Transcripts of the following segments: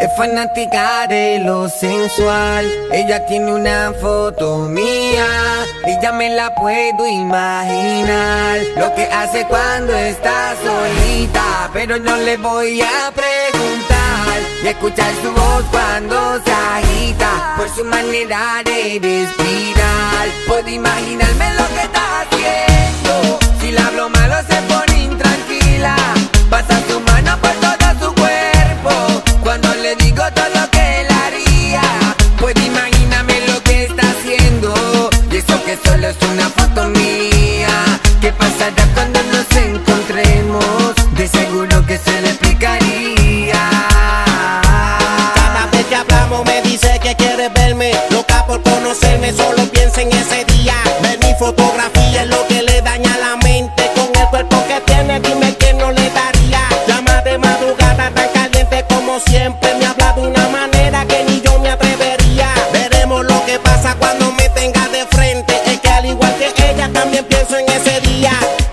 Es fanática de lo sensual. Ella tiene una foto mía y ya me la puedo imaginar. Lo que hace cuando está solita, pero no le voy a preguntar. Y escuchar su voz cuando se agita, por su manera de respirar. Puedo imaginarme lo que está haciendo. Si le hablo malo se pone intranquila. Pasa su mano por todo su cuerpo cuando le digo todo lo que él haría. Puedo imaginarme lo que está haciendo. Y eso que solo es una foto mía. ¿Qué pasará cuando nos encontremos? De seguro que se le explicaría. Cada vez que hablamos me dice que quiere verme. Loca por conocerme, solo piensa en ese día. Ver mi fotografía es lo que le daña la mente. Con el cuerpo que tiene, dime que no le daría. Llama de madrugada tan caliente como siempre. Me habla de una manera que ni yo me atrevería. Veremos lo que pasa cuando me tenga de frente. Es que al igual que ella también pienso en ese día.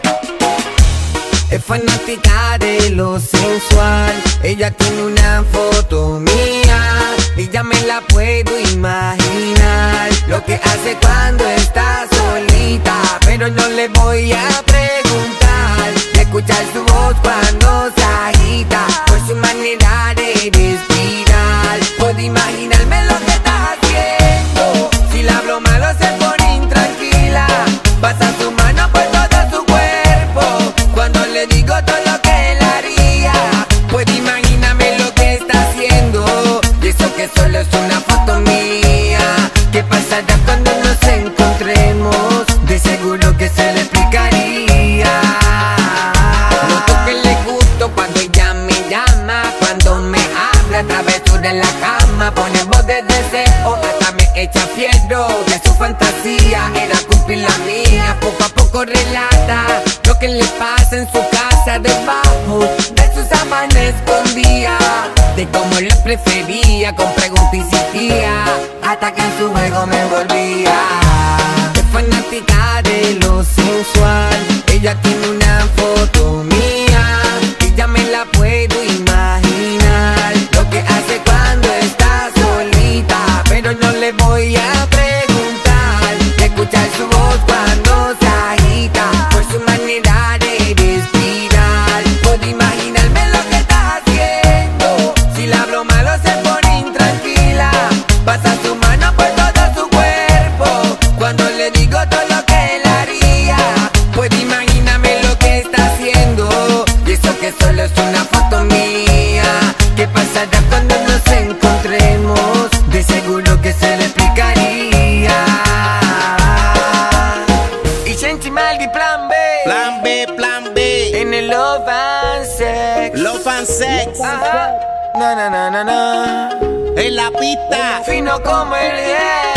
Es fanática de lo sensual. Ella tiene una foto mía y ya me la puedo imaginar. Lo que hace cuando está solita, pero no le voy a preguntar. Y escuchar su voz cuando se agita, por su manera de respirar. Puedo imaginarme lo que está haciendo. Si le hablo malo se pone intranquila. Pasa su mano por todo su cuerpo cuando le digo todo lo que él haría. Puedo imaginarme lo que está haciendo. Y eso que solo es una foto mía. ¿Qué pasará cuando nos encontremos? De seguro que se le explicaría. Noto que le gusto cuando ella me llama, cuando me habla a través de la cama. Pone voz de deseo, hasta me echa fierro. Que su fantasía era cumplir la mía. Poco a poco relata lo que le pasa en su casa, debajo de sus sábanas escondía. De cómo le prefería, con preguntas insistía, hasta que en su juego me envolvía. Es fanática de lo sensual. Ella tiene una foto mía y ya me la puedo imaginar. Lo que hace cuando está solita, pero no le voy a preguntar. Escuchar su voz cuando se agita, por su manera de respirar. Puedo imaginarme lo que está haciendo. Si le hablo malo se pone intranquila. Pasa su mano por todo su cuerpo cuando le digo todo lo que él haría. Puedo imaginarme lo que está haciendo. Y eso que solo es una foto mía. ¿Qué pasará cuando nos encontremos? De seguro que se le explicaría. Y Shenchi Maldi, plan B. Plan B, plan B. En el Love and Sex. Love and Sex. Ajá. Na na na na na. En la pista. Fino como el